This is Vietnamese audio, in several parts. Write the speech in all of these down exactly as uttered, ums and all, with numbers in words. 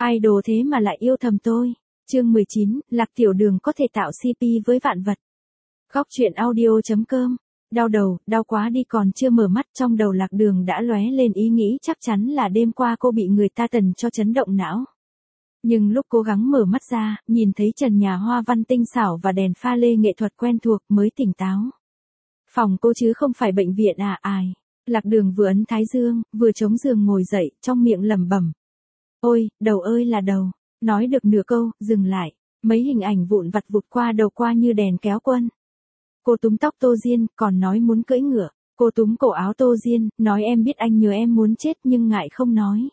Idol thế mà lại yêu thầm tôi. Chương mười chín, Lạc Tiểu Đường có thể tạo xê pê với vạn vật. Góc truyện audio chấm com. Đau đầu, đau quá đi, còn chưa mở mắt trong đầu Lạc Đường đã lóe lên ý nghĩ chắc chắn là đêm qua cô bị người ta tần cho chấn động não. Nhưng lúc cố gắng mở mắt ra, nhìn thấy trần nhà hoa văn tinh xảo và đèn pha lê nghệ thuật quen thuộc mới tỉnh táo. Phòng cô chứ không phải bệnh viện à ai. Lạc Đường vừa ấn thái dương, vừa chống giường ngồi dậy, trong miệng lẩm bẩm. Ôi, đầu ơi là đầu. Nói được nửa câu, dừng lại. Mấy hình ảnh vụn vặt vụt qua đầu qua như đèn kéo quân. Cô túm tóc Tô Diên, còn nói muốn cưỡi ngựa. Cô túm cổ áo Tô Diên, nói em biết anh nhớ em muốn chết nhưng ngại không nói.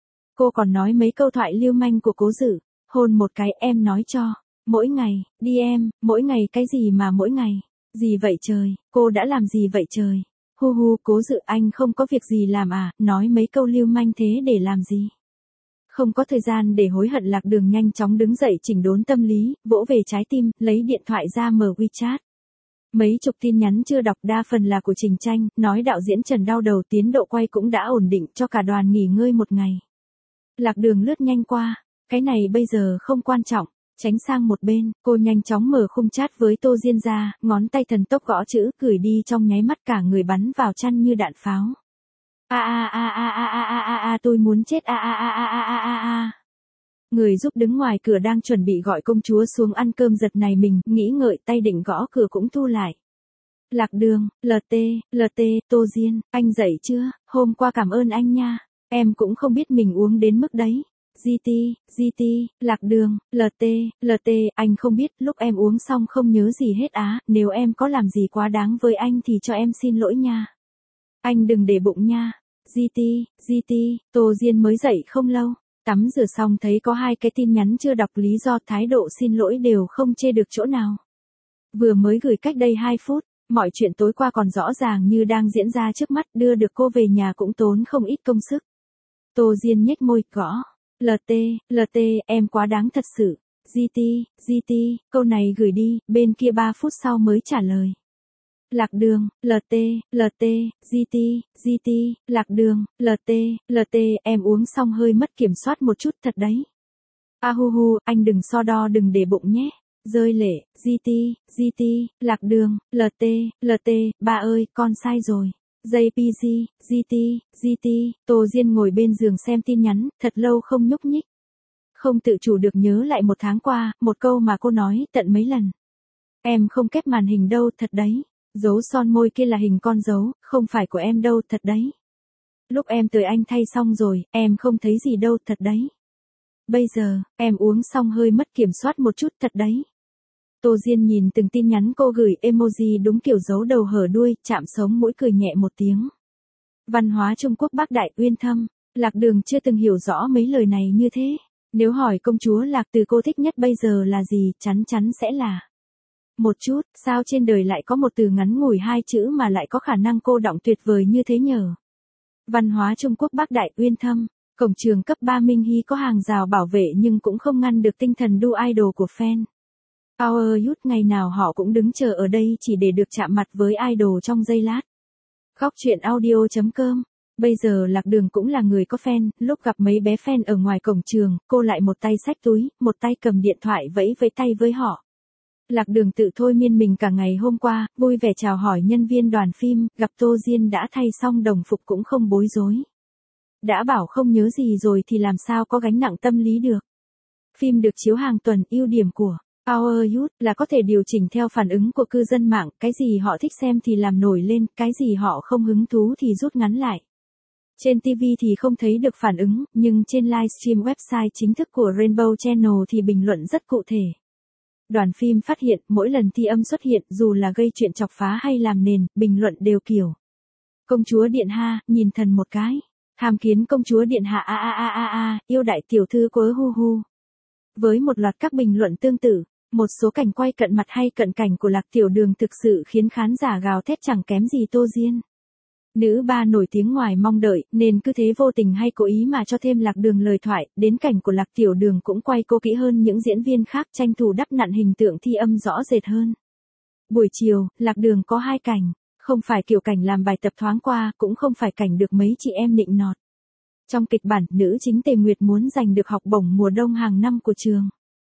Cô còn nói mấy câu thoại lưu manh của Cố Dự. Hôn một cái em nói cho. Mỗi ngày, đi em, mỗi ngày cái gì mà mỗi ngày. Gì vậy trời, cô đã làm gì vậy trời. Hu hu, Cố Dự anh không có việc gì làm à, nói mấy câu lưu manh thế để làm gì. Không có thời gian để hối hận, Lạc Đường nhanh chóng đứng dậy chỉnh đốn tâm lý, vỗ về trái tim, lấy điện thoại ra mở WeChat. Mấy chục tin nhắn chưa đọc đa phần là của Trình Tranh, nói đạo diễn Trần đau đầu, tiến độ quay cũng đã ổn định, cho cả đoàn nghỉ ngơi một ngày. Lạc Đường lướt nhanh qua, cái này bây giờ không quan trọng, tránh sang một bên, cô nhanh chóng mở khung chat với Tô Diên ra, ngón tay thần tốc gõ chữ, gửi đi trong nháy mắt cả người bắn vào chăn như đạn pháo. A a a a a a a a a tôi muốn chết a a a a a a a a. Người giúp đứng ngoài cửa đang chuẩn bị gọi công chúa xuống ăn cơm giật này mình, nghĩ ngợi tay định gõ cửa cũng thu lại. Lạc Đường, lờ tê, lờ tê, Tô Diên, anh dậy chưa? Hôm qua cảm ơn anh nha. Em cũng không biết mình uống đến mức đấy. giê tê, giê tê, Lạc Đường, lờ tê, lờ tê, anh không biết, lúc em uống xong không nhớ gì hết á, nếu em có làm gì quá đáng với anh thì cho em xin lỗi nha. Anh đừng để bụng nha. giê tê, giê tê, Tô Diên mới dậy không lâu. Tắm rửa xong thấy có hai cái tin nhắn chưa đọc, lý do thái độ xin lỗi đều không chê được chỗ nào. Vừa mới gửi cách đây hai phút, mọi chuyện tối qua còn rõ ràng như đang diễn ra trước mắt, đưa được cô về nhà cũng tốn không ít công sức. Tô Diên nhếch môi, gõ. lờ tê, lờ tê, em quá đáng thật sự. giê tê, giê tê, câu này gửi đi, bên kia ba phút sau mới trả lời. Lạc Đường, lờ tê, lờ tê, giê tê, giê tê, Lạc Đường, lờ tê, lờ tê, em uống xong hơi mất kiểm soát một chút thật đấy. A hu hu, anh đừng so đo, đừng để bụng nhé. Rơi lệ, giê tê, giê tê, Lạc Đường, lờ tê, lờ tê, ba ơi, con sai rồi. jê pê giê, giê tê, giê tê, Tô Diên ngồi bên giường xem tin nhắn, thật lâu không nhúc nhích. Không tự chủ được nhớ lại một tháng qua, một câu mà cô nói tận mấy lần. Em không kép màn hình đâu, thật đấy. Dấu son môi kia là hình con dấu, không phải của em đâu, thật đấy. Lúc em tới anh thay xong rồi, em không thấy gì đâu, thật đấy. Bây giờ, em uống xong hơi mất kiểm soát một chút, thật đấy. Tô Diên nhìn từng tin nhắn cô gửi, emoji đúng kiểu giấu đầu hở đuôi, chạm sống mũi cười nhẹ một tiếng. Văn hóa Trung Quốc Bác Đại Uyên Thâm, Lạc Đường chưa từng hiểu rõ mấy lời này như thế. Nếu hỏi công chúa Lạc từ cô thích nhất bây giờ là gì, chắn chắn sẽ là một chút, sao trên đời lại có một từ ngắn ngủi hai chữ mà lại có khả năng cô đọng tuyệt vời như thế nhờ. Văn hóa Trung Quốc Bác Đại Uyên Thâm, cổng trường cấp ba Minh Hy có hàng rào bảo vệ nhưng cũng không ngăn được tinh thần đu idol của fan. Power Youth ngày nào họ cũng đứng chờ ở đây chỉ để được chạm mặt với idol trong giây lát. Góc truyện audio chấm com. Bây giờ Lạc Đường cũng là người có fan, lúc gặp mấy bé fan ở ngoài cổng trường, cô lại một tay xách túi, một tay cầm điện thoại vẫy vẫy tay với họ. Lạc Đường tự thôi miên mình cả ngày hôm qua, vui vẻ chào hỏi nhân viên đoàn phim, gặp Tô Diên đã thay xong đồng phục cũng không bối rối. Đã bảo không nhớ gì rồi thì làm sao có gánh nặng tâm lý được. Phim được chiếu hàng tuần, ưu điểm của Power Youth là có thể điều chỉnh theo phản ứng của cư dân mạng, cái gì họ thích xem thì làm nổi lên, cái gì họ không hứng thú thì rút ngắn lại. Trên ti vi thì không thấy được phản ứng, nhưng trên livestream website chính thức của Rainbow Channel thì bình luận rất cụ thể. Đoàn phim phát hiện, mỗi lần thi âm xuất hiện, dù là gây chuyện chọc phá hay làm nền, bình luận đều kiểu. Công chúa Điện Hạ, nhìn thần một cái. Tham kiến công chúa Điện Hạ a a a a a, yêu đại tiểu thư quớ hu hu. Với một loạt các bình luận tương tự, một số cảnh quay cận mặt hay cận cảnh của Lạc Tiểu Đường thực sự khiến khán giả gào thét chẳng kém gì Tô Diên. Nữ ba nổi tiếng ngoài mong đợi, nên cứ thế vô tình hay cố ý mà cho thêm Lạc Đường lời thoại, đến cảnh của Lạc Tiểu Đường cũng quay cô kỹ hơn những diễn viên khác, tranh thủ đắp nặn hình tượng thi âm rõ rệt hơn. Buổi chiều, Lạc Đường có hai cảnh, không phải kiểu cảnh làm bài tập thoáng qua, cũng không phải cảnh được mấy chị em nịnh nọt. Trong kịch bản, nữ chính Tề Nguyệt muốn giành được học bổng mùa đông hàng năm của trường.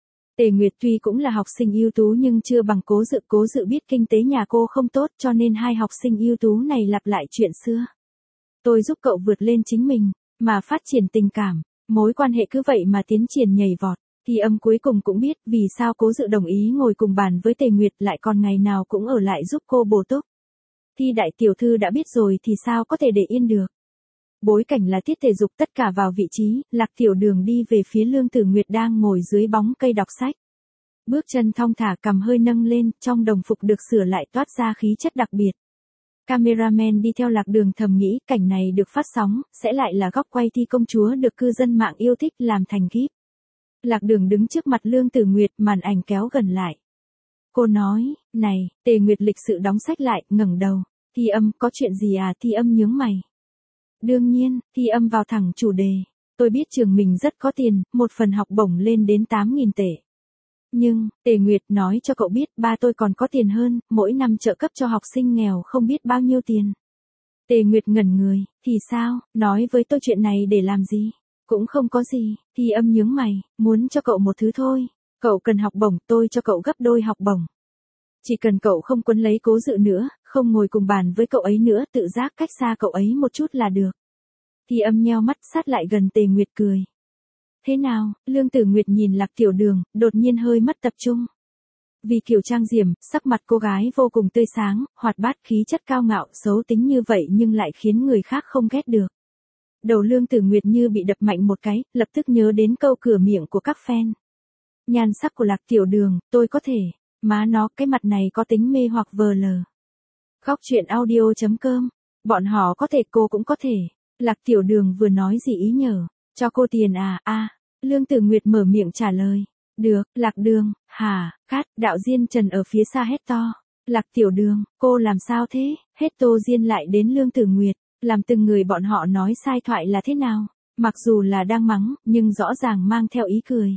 Tề Nguyệt tuy cũng là học sinh ưu tú nhưng chưa bằng Cố Dự. Cố Dự biết kinh tế nhà cô không tốt cho nên hai học sinh ưu tú này lặp lại chuyện xưa. Tôi giúp cậu vượt lên chính mình, mà phát triển tình cảm, mối quan hệ cứ vậy mà tiến triển nhảy vọt. Thì âm cuối cùng cũng biết vì sao Cố Dự đồng ý ngồi cùng bàn với Tề Nguyệt lại còn ngày nào cũng ở lại giúp cô bổ túc. Thi đại tiểu thư đã biết rồi thì sao có thể để yên được. Bối cảnh là tiết thể dục tất cả vào vị trí, Lạc Tiểu Đường đi về phía Lương Tử Nguyệt đang ngồi dưới bóng cây đọc sách. Bước chân thong thả cầm hơi nâng lên, trong đồng phục được sửa lại toát ra khí chất đặc biệt. Cameraman đi theo Lạc Đường thầm nghĩ cảnh này được phát sóng, sẽ lại là góc quay thi công chúa được cư dân mạng yêu thích làm thành kíp. Lạc Đường đứng trước mặt Lương Tử Nguyệt, màn ảnh kéo gần lại. Cô nói, này, Tề Nguyệt lịch sự đóng sách lại, ngẩng đầu. Thi âm, có chuyện gì à? Thi âm nhướng mày. Đương nhiên, Thi âm vào thẳng chủ đề. Tôi biết trường mình rất có tiền, một phần học bổng lên đến tám nghìn tệ. Nhưng, Tề Nguyệt nói cho cậu biết ba tôi còn có tiền hơn, mỗi năm trợ cấp cho học sinh nghèo không biết bao nhiêu tiền. Tề Nguyệt ngẩn người, thì sao, nói với tôi chuyện này để làm gì? Cũng không có gì. Thi âm nhướng mày, muốn cho cậu một thứ thôi. Cậu cần học bổng, tôi cho cậu gấp đôi học bổng. Chỉ cần cậu không quấn lấy Cố Dự nữa, không ngồi cùng bàn với cậu ấy nữa, tự giác cách xa cậu ấy một chút là được. Thi âm nheo mắt sát lại gần Tề Nguyệt cười. Thế nào? Lương Tử Nguyệt nhìn Lạc Tiểu Đường, đột nhiên hơi mất tập trung. Vì kiểu trang điểm, sắc mặt cô gái vô cùng tươi sáng, hoạt bát, khí chất cao ngạo, xấu tính như vậy nhưng lại khiến người khác không ghét được. Đầu Lương Tử Nguyệt như bị đập mạnh một cái, lập tức nhớ đến câu cửa miệng của các fan. Nhan sắc của Lạc Tiểu Đường, tôi có thể. Má nó, cái mặt này có tính mê hoặc vờ lờ. Góc truyện audio chấm com. Bọn họ có thể, cô cũng có thể. Lạc Tiểu Đường vừa nói gì ý nhở? Cho cô tiền à? A. À. Lương Tử Nguyệt mở miệng trả lời. Được, Lạc Đường, hả? Cát, đạo diễn Trần ở phía xa hét to. Lạc Tiểu Đường, cô làm sao thế? Hết Tô Diên lại đến Lương Tử Nguyệt, làm từng người bọn họ nói sai thoại là thế nào? Mặc dù là đang mắng, nhưng rõ ràng mang theo ý cười.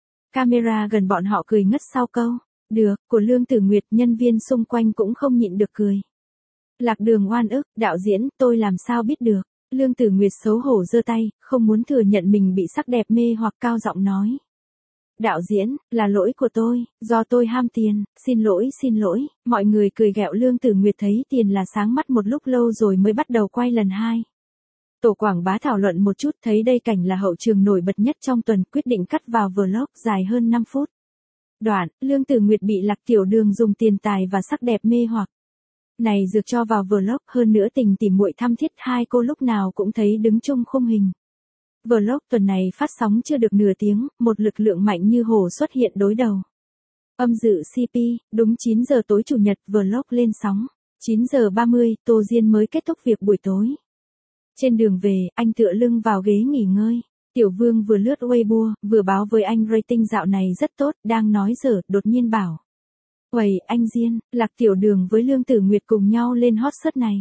Camera gần bọn họ cười ngất sau câu. Được, của Lương Tử Nguyệt, nhân viên xung quanh cũng không nhịn được cười. Lạc Đường oan ức, đạo diễn, tôi làm sao biết được. Lương Tử Nguyệt xấu hổ giơ tay, không muốn thừa nhận mình bị sắc đẹp mê hoặc, cao giọng nói. Đạo diễn, là lỗi của tôi, do tôi ham tiền, xin lỗi xin lỗi. Mọi người cười ghẹo Lương Tử Nguyệt thấy tiền là sáng mắt một lúc lâu rồi mới bắt đầu quay lần hai. Tổ quảng bá thảo luận một chút thấy đây cảnh là hậu trường nổi bật nhất trong tuần, quyết định cắt vào vlog dài hơn năm phút. Đoạn, Lương Tử Nguyệt bị Lạc Tiểu Đường dùng tiền tài và sắc đẹp mê hoặc. Này dược cho vào vlog, hơn nữa tình tỉ muội thăm thiết, hai cô lúc nào cũng thấy đứng chung khung hình. Vlog tuần này phát sóng chưa được nửa tiếng, một lực lượng mạnh như hổ xuất hiện đối đầu. Âm dự xê pê, đúng chín giờ tối chủ nhật vlog lên sóng. chín giờ ba mươi, Tô Diên mới kết thúc việc buổi tối. Trên đường về, anh tựa lưng vào ghế nghỉ ngơi. Tiểu Vương vừa lướt Weibo, vừa báo với anh rating dạo này rất tốt, đang nói dở, đột nhiên bảo. Uầy, anh Diên, Lạc Tiểu Đường với Lương Tử Nguyệt cùng nhau lên hot search này.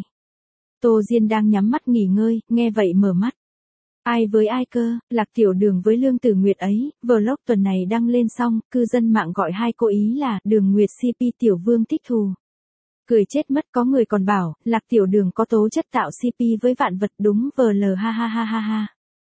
Tô Diên đang nhắm mắt nghỉ ngơi, nghe vậy mở mắt. Ai với ai cơ, Lạc Tiểu Đường với Lương Tử Nguyệt ấy, vlog tuần này đăng lên xong, cư dân mạng gọi hai cô ý là Đường Nguyệt xê pê Tiểu Vương thích thù. Cười chết mất, có người còn bảo, Lạc Tiểu Đường có tố chất tạo xê pê với vạn vật, đúng vờ lờ ha ha ha ha ha.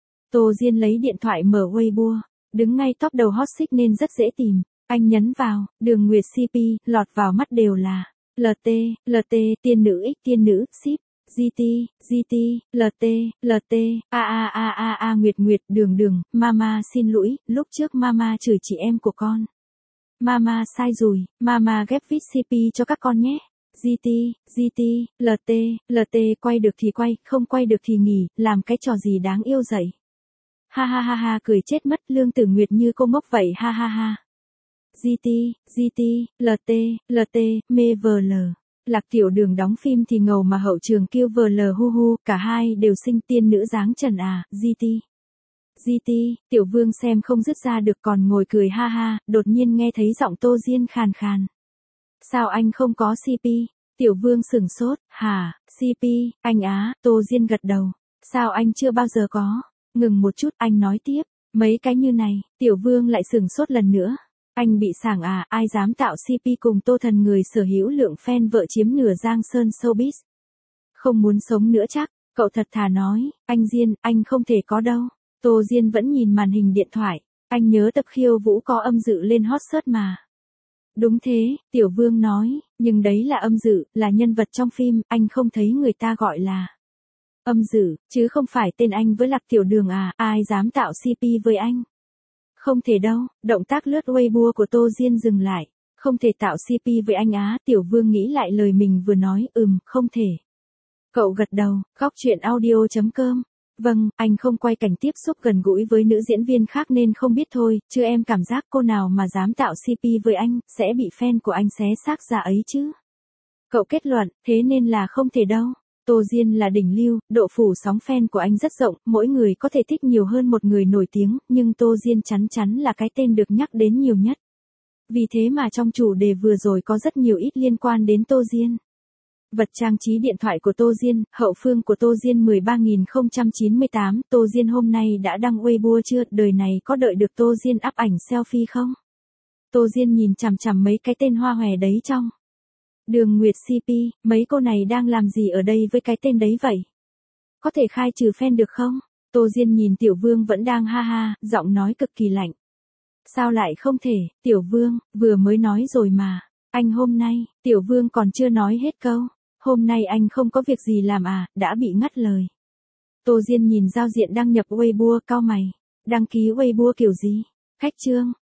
Tô Diên lấy điện thoại mở Weibo, đứng ngay top đầu hot search nên rất dễ tìm. Anh nhấn vào, Đường Nguyệt xê pê, lọt vào mắt đều là lờ tê, lờ tê, tiên nữ x tiên nữ, ship, giê tê, giê tê, lờ tê, lờ tê, a a a a a Nguyệt Nguyệt, Đường Đường, Mama xin lỗi, lúc trước Mama chửi chị em của con. Mama sai rồi, Mama ghép viết xê pê cho các con nhé. giê tê, giê tê, lờ tê, lờ tê, quay được thì quay, không quay được thì nghỉ, làm cái trò gì đáng yêu dậy. Ha ha ha ha, cười chết mất, Lương Tử Nguyệt như cô ngốc vậy, ha ha ha. giê tê, giê tê, lờ tê, lờ tê, mê vờ lờ. Lạc Tiểu Đường đóng phim thì ngầu mà hậu trường kêu vờ lờ hu hu, cả hai đều xinh tiên nữ dáng trần à, giê tê. giê tê, Tiểu Vương xem không dứt ra được còn ngồi cười ha ha, đột nhiên nghe thấy giọng Tô Diên khàn khàn. Sao anh không có xê pê? Tiểu Vương sửng sốt, hả, xê pê, anh á, Tô Diên gật đầu. Sao anh chưa bao giờ có? Ngừng một chút, anh nói tiếp, mấy cái như này, Tiểu Vương lại sửng sốt lần nữa. Anh bị sảng à, ai dám tạo xê pê cùng Tô Thần, người sở hữu lượng fan vợ chiếm nửa Giang Sơn showbiz. Không muốn sống nữa chắc, Cậu thật thà nói, anh Diên, anh không thể có đâu. Tô Diên vẫn nhìn màn hình điện thoại, anh nhớ tập khiêu vũ có âm dự lên hot search mà. Đúng thế, Tiểu Vương nói, nhưng đấy là âm dự, là nhân vật trong phim, anh không thấy người ta gọi là âm dự, chứ không phải tên anh với Lạc Tiểu Đường à, ai dám tạo xê pê với anh. Không thể đâu, động tác lướt Weibo của Tô Diên dừng lại, không thể tạo xê pê với anh á, Tiểu Vương nghĩ lại lời mình vừa nói, ừm, không thể. Cậu gật đầu, góc chuyện audio chấm com. Vâng, anh không quay cảnh tiếp xúc gần gũi với nữ diễn viên khác nên không biết thôi, chứ em cảm giác cô nào mà dám tạo xê pê với anh, sẽ bị fan của anh xé xác ra ấy chứ. Cậu kết luận, thế nên là không thể đâu. Tô Diên là đỉnh lưu, độ phủ sóng fan của anh rất rộng, mỗi người có thể thích nhiều hơn một người nổi tiếng, nhưng Tô Diên chắn chắn là cái tên được nhắc đến nhiều nhất. Vì thế mà trong chủ đề vừa rồi có rất nhiều ít liên quan đến Tô Diên. Vật trang trí điện thoại của Tô Diên, hậu phương của Tô Diên mười ba nghìn không trăm chín mươi tám, Tô Diên hôm nay đã đăng Weibo chưa, đời này có đợi được Tô Diên up ảnh selfie không? Tô Diên nhìn chằm chằm mấy cái tên hoa hòe đấy trong Đường Nguyệt xê pê, mấy cô này đang làm gì ở đây với cái tên đấy vậy? Có thể khai trừ fan được không? Tô Diên nhìn Tiểu Vương vẫn đang ha ha, giọng nói cực kỳ lạnh. Sao lại không thể, Tiểu Vương, vừa mới nói rồi mà. Anh hôm nay, Tiểu Vương còn chưa nói hết câu. Hôm nay anh không có việc gì làm à, đã bị ngắt lời. Tô Diên nhìn giao diện đăng nhập Weibo, cau mày. Đăng ký Weibo kiểu gì? Khách trương.